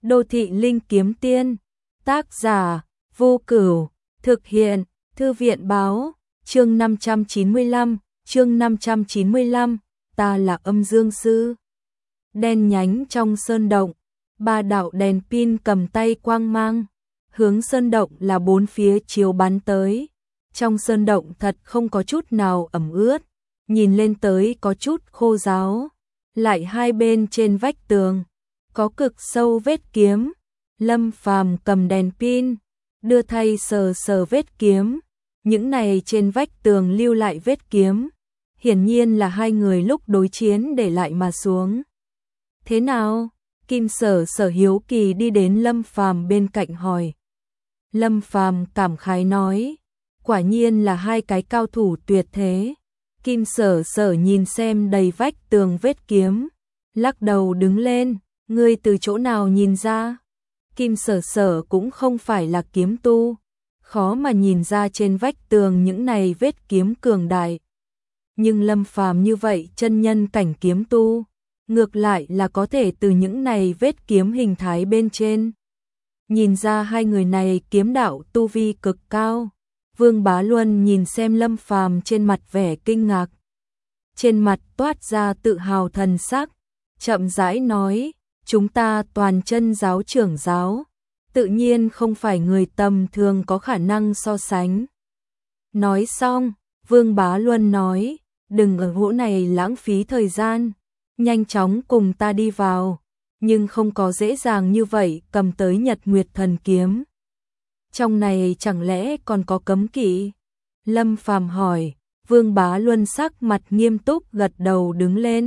Đô thị linh kiếm tiên, tác giả, Vô Cửu, thực hiện, Thư viện báo, chương 595, ta là âm dương sư. Đen nhánh trong sơn động, ba đạo đèn pin cầm tay quang mang, hướng sơn động là bốn phía chiếu bắn tới. Trong sơn động thật không có chút nào ẩm ướt, nhìn lên tới có chút khô ráo. Lại hai bên trên vách tường có cực sâu vết kiếm. Lâm Phàm cầm đèn pin, đưa tay sờ sờ vết kiếm. Những này trên vách tường lưu lại vết kiếm, hiển nhiên là hai người lúc đối chiến để lại mà xuống. Thế nào? Kim Sở Sở hiếu kỳ đi đến Lâm Phàm bên cạnh hỏi. Lâm Phàm cảm khái nói, quả nhiên là hai cái cao thủ tuyệt thế. Kim Sở Sở nhìn xem đầy vách tường vết kiếm, lắc đầu đứng lên, ngươi từ chỗ nào nhìn ra? Kim Sở Sở cũng không phải là kiếm tu, khó mà nhìn ra trên vách tường những này vết kiếm cường đại. Nhưng Lâm Phàm như vậy chân nhân cảnh kiếm tu, ngược lại là có thể từ những này vết kiếm hình thái bên trên nhìn ra hai người này kiếm đạo tu vi cực cao. Vương Bá Luân nhìn xem Lâm Phàm trên mặt vẻ kinh ngạc, trên mặt toát ra tự hào thần sắc, chậm rãi nói, chúng ta toàn chân giáo trưởng giáo, tự nhiên không phải người tầm thường có khả năng so sánh. Nói xong, Vương Bá Luân nói, đừng ở chỗ này lãng phí thời gian, nhanh chóng cùng ta đi vào, nhưng không có dễ dàng như vậy cầm tới Nhật Nguyệt Thần Kiếm. Trong này chẳng lẽ còn có cấm kỵ? Lâm Phàm hỏi. Vương Bá Luân sắc mặt nghiêm túc gật đầu đứng lên.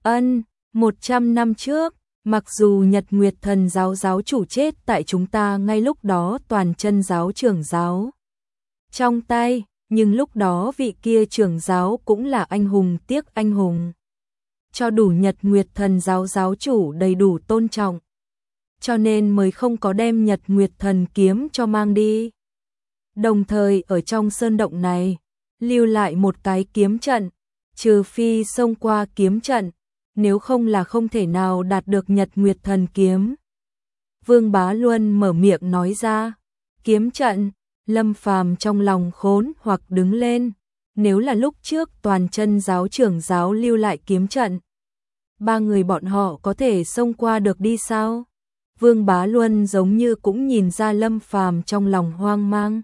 100 năm trước, mặc dù Nhật Nguyệt Thần giáo giáo chủ chết tại chúng ta ngay lúc đó toàn chân giáo trưởng giáo trong tay, nhưng lúc đó vị kia trưởng giáo cũng là anh hùng tiếc anh hùng. Cho đủ Nhật Nguyệt Thần giáo giáo chủ đầy đủ tôn trọng, cho nên mới không có đem Nhật Nguyệt Thần kiếm cho mang đi. Đồng thời ở trong sơn động này, lưu lại một cái kiếm trận, trừ phi xông qua kiếm trận, nếu không là không thể nào đạt được Nhật Nguyệt Thần kiếm. Vương Bá Luân mở miệng nói ra, kiếm trận. Lâm Phàm trong lòng khốn hoặc đứng lên, nếu là lúc trước toàn chân giáo trưởng giáo lưu lại kiếm trận, ba người bọn họ có thể xông qua được đi sao? Vương Bá Luân giống như cũng nhìn ra Lâm Phàm trong lòng hoang mang,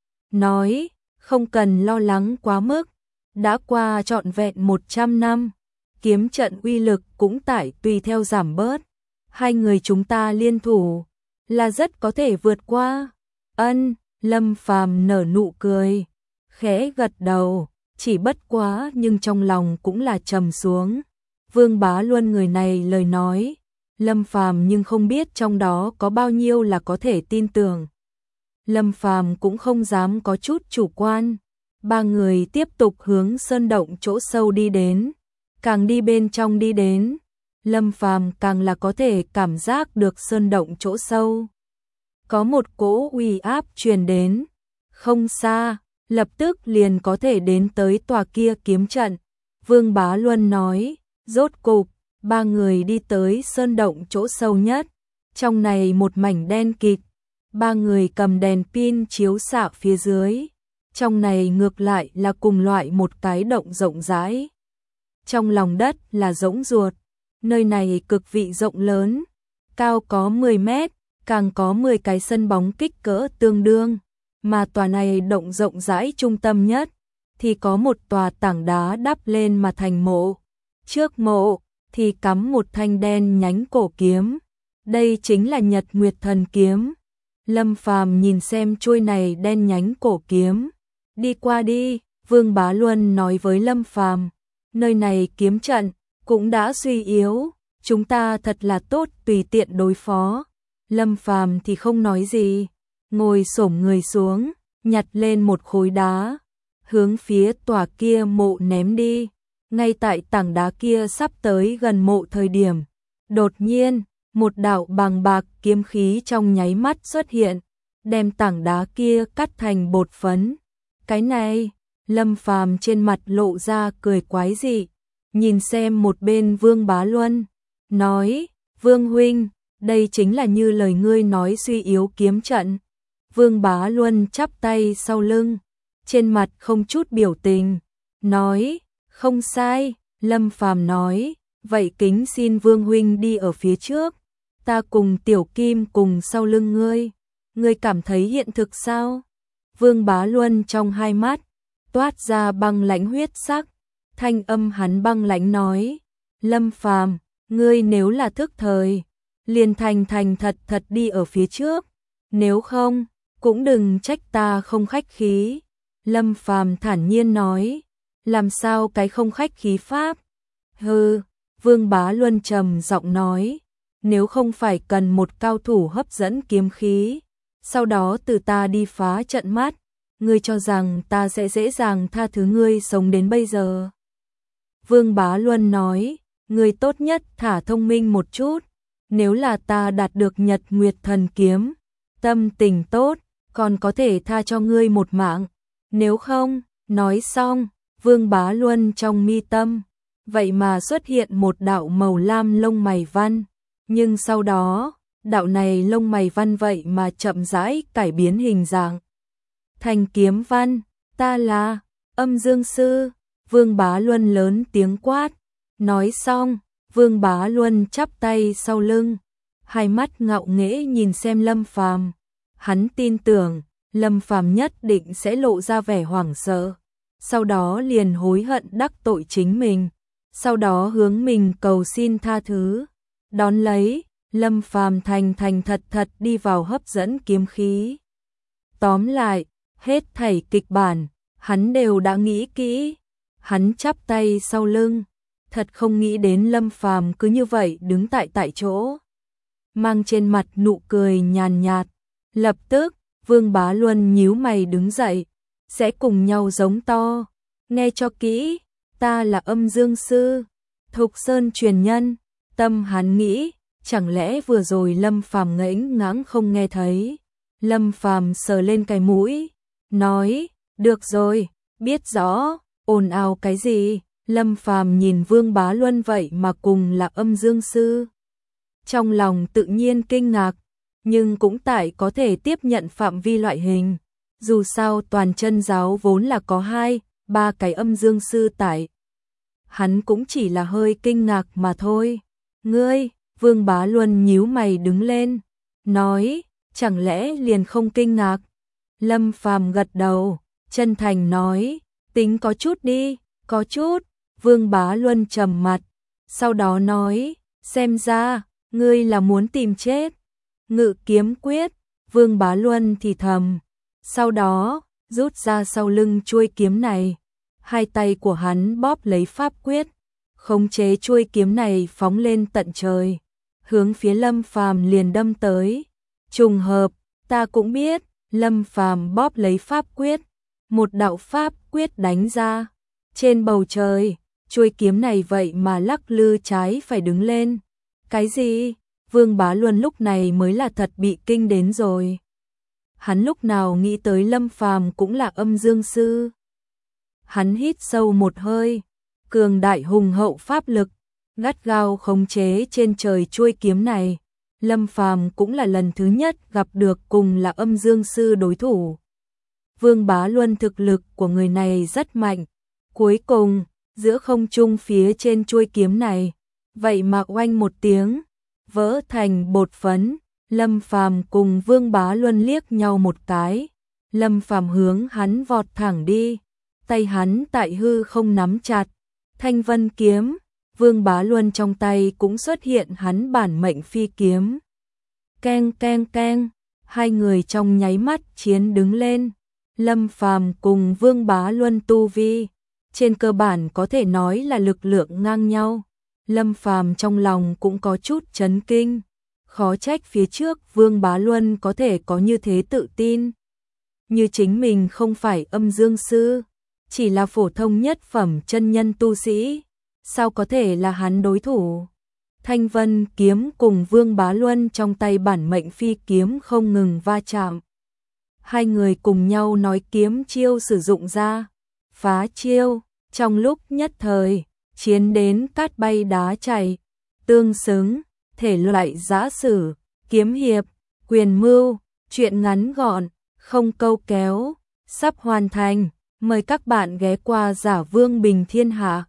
nói, không cần lo lắng quá mức, đã qua trọn vẹn 100 năm, kiếm trận uy lực cũng tại tùy theo giảm bớt, hai người chúng ta liên thủ là rất có thể vượt qua. Lâm Phàm nở nụ cười, khẽ gật đầu, chỉ bất quá nhưng trong lòng cũng là trầm xuống. Vương Bá Luân người này lời nói, Lâm Phàm nhưng không biết trong đó có bao nhiêu là có thể tin tưởng. Lâm Phàm cũng không dám có chút chủ quan. Ba người tiếp tục hướng sơn động chỗ sâu đi đến, càng đi bên trong đi đến, Lâm Phàm càng là có thể cảm giác được sơn động chỗ sâu có một cỗ uy áp truyền đến, không xa, lập tức liền có thể đến tới tòa kia kiếm trận. Vương Bá Luân nói, rốt cục, ba người đi tới sơn động chỗ sâu nhất, trong này một mảnh đen kịt, ba người cầm đèn pin chiếu xạ phía dưới, trong này ngược lại là cùng loại một cái động rộng rãi. Trong lòng đất là rỗng ruột, nơi này cực vị rộng lớn, cao có 10 mét, càng có 10 cái sân bóng kích cỡ tương đương, mà tòa này động rộng rãi trung tâm nhất, thì có một tòa tảng đá đắp lên mà thành mộ. Trước mộ, thì cắm một thanh đen nhánh cổ kiếm, đây chính là Nhật Nguyệt Thần kiếm. Lâm Phàm nhìn xem chuôi này đen nhánh cổ kiếm, đi qua đi, Vương Bá Luân nói với Lâm Phàm, nơi này kiếm trận cũng đã suy yếu, chúng ta thật là tốt tùy tiện đối phó. Lâm Phàm thì không nói gì, ngồi xổm người xuống, nhặt lên một khối đá, hướng phía tòa kia mộ ném đi. Ngay tại tảng đá kia sắp tới gần mộ thời điểm, đột nhiên, một đạo bàng bạc kiếm khí trong nháy mắt xuất hiện, đem tảng đá kia cắt thành bột phấn. Cái này, Lâm Phàm trên mặt lộ ra cười quái dị, nhìn xem một bên Vương Bá Luân, nói, Vương huynh, đây chính là như lời ngươi nói suy yếu kiếm trận. Vương Bá Luân chắp tay sau lưng, trên mặt không chút biểu tình, nói, không sai. Lâm Phàm nói, vậy kính xin Vương huynh đi ở phía trước, ta cùng Tiểu Kim cùng sau lưng ngươi cảm thấy hiện thực sao? Vương Bá Luân trong hai mắt toát ra băng lãnh huyết sắc, thanh âm hắn băng lãnh nói, Lâm Phàm, ngươi nếu là thức thời, liền thành thật đi ở phía trước, nếu không, cũng đừng trách ta không khách khí. Lâm Phàm thản nhiên nói, làm sao cái không khách khí pháp? Hừ, Vương Bá Luân trầm giọng nói, nếu không phải cần một cao thủ hấp dẫn kiếm khí, sau đó từ ta đi phá trận mắt, ngươi cho rằng ta sẽ dễ dàng tha thứ ngươi sống đến bây giờ? Vương Bá Luân nói, ngươi tốt nhất thả thông minh một chút, nếu là ta đạt được Nhật Nguyệt Thần Kiếm, tâm tình tốt, còn có thể tha cho ngươi một mạng, nếu không. Nói xong, Vương Bá Luân trong mi tâm, vậy mà xuất hiện một đạo màu lam lông mày văn, nhưng sau đó, đạo này lông mày văn vậy mà chậm rãi cải biến hình dạng thành kiếm văn. Ta là Âm Dương Sư. Vương Bá Luân lớn tiếng quát. Nói xong, Vương Bá Luân chắp tay sau lưng, hai mắt ngạo nghễ nhìn xem Lâm Phàm. Hắn tin tưởng Lâm Phàm nhất định sẽ lộ ra vẻ hoảng sợ, sau đó liền hối hận đắc tội chính mình, sau đó hướng mình cầu xin tha thứ. Đón lấy, Lâm Phàm thành thật đi vào hấp dẫn kiếm khí. Tóm lại, hết thảy kịch bản, hắn đều đã nghĩ kỹ. Hắn chắp tay sau lưng, thật không nghĩ đến Lâm Phàm cứ như vậy đứng tại chỗ, mang trên mặt nụ cười nhàn nhạt. Lập tức, Vương Bá Luân nhíu mày đứng dậy, sẽ cùng nhau giống to, nghe cho kỹ, ta là Âm Dương Sư, Thục Sơn truyền nhân. Tâm hắn nghĩ, chẳng lẽ vừa rồi Lâm Phàm ngẫnh ngãng không nghe thấy? Lâm Phàm sờ lên cái mũi, nói, được rồi, biết rõ, ồn ào cái gì? Lâm Phàm nhìn Vương Bá Luân vậy mà cùng là Âm Dương Sư, trong lòng tự nhiên kinh ngạc, nhưng cũng tại có thể tiếp nhận phạm vi loại hình. Dù sao toàn chân giáo vốn là có 2-3 cái Âm Dương Sư tại. Hắn cũng chỉ là hơi kinh ngạc mà thôi. Ngươi, Vương Bá Luân nhíu mày đứng lên, nói, chẳng lẽ liền không kinh ngạc? Lâm Phàm gật đầu, chân thành nói, tính có chút đi, có chút. Vương Bá Luân trầm mặt, sau đó nói, xem ra, ngươi là muốn tìm chết. Ngự kiếm quyết, Vương Bá Luân thì thầm, sau đó, rút ra sau lưng chuôi kiếm này. Hai tay của hắn bóp lấy pháp quyết, khống chế chuôi kiếm này phóng lên tận trời, hướng phía Lâm Phàm liền đâm tới. Trùng hợp, ta cũng biết. Lâm Phàm bóp lấy pháp quyết, một đạo pháp quyết đánh ra. Trên bầu trời, chuôi kiếm này vậy mà lắc lư trái phải đứng lên. Cái gì? Vương Bá Luân lúc này mới là thật bị kinh đến rồi. Hắn lúc nào nghĩ tới Lâm Phàm cũng là Âm Dương Sư. Hắn hít sâu một hơi, cường đại hùng hậu pháp lực, gắt gao khống chế trên trời chuôi kiếm này. Lâm Phàm cũng là lần thứ nhất gặp được cùng là Âm Dương Sư đối thủ. Vương Bá Luân thực lực của người này rất mạnh. Cuối cùng, giữa không trung phía trên chuôi kiếm này, vậy mà oanh một tiếng, vỡ thành bột phấn. Lâm Phàm cùng Vương Bá Luân liếc nhau một cái. Lâm Phàm hướng hắn vọt thẳng đi, tay hắn tại hư không nắm chặt Thanh Vân kiếm. Vương Bá Luân trong tay cũng xuất hiện hắn bản mệnh phi kiếm. Keng keng keng, hai người trong nháy mắt chiến đứng lên. Lâm Phàm cùng Vương Bá Luân tu vi, trên cơ bản có thể nói là lực lượng ngang nhau. Lâm Phàm trong lòng cũng có chút chấn kinh, khó trách phía trước Vương Bá Luân có thể có như thế tự tin. Như chính mình không phải Âm Dương Sư, chỉ là phổ thông nhất phẩm chân nhân tu sĩ, sao có thể là hắn đối thủ? Thanh Vân kiếm cùng Vương Bá Luân trong tay bản mệnh phi kiếm không ngừng va chạm. Hai người cùng nhau nói kiếm chiêu sử dụng ra, phá chiêu, trong lúc nhất thời, chiến đến cát bay đá chảy, tương xứng. thể loại giã sử, kiếm hiệp, quyền mưu, truyện ngắn gọn, không câu kéo, sắp hoàn thành. Mời các bạn ghé qua Giả Vương Bình Thiên Hạ.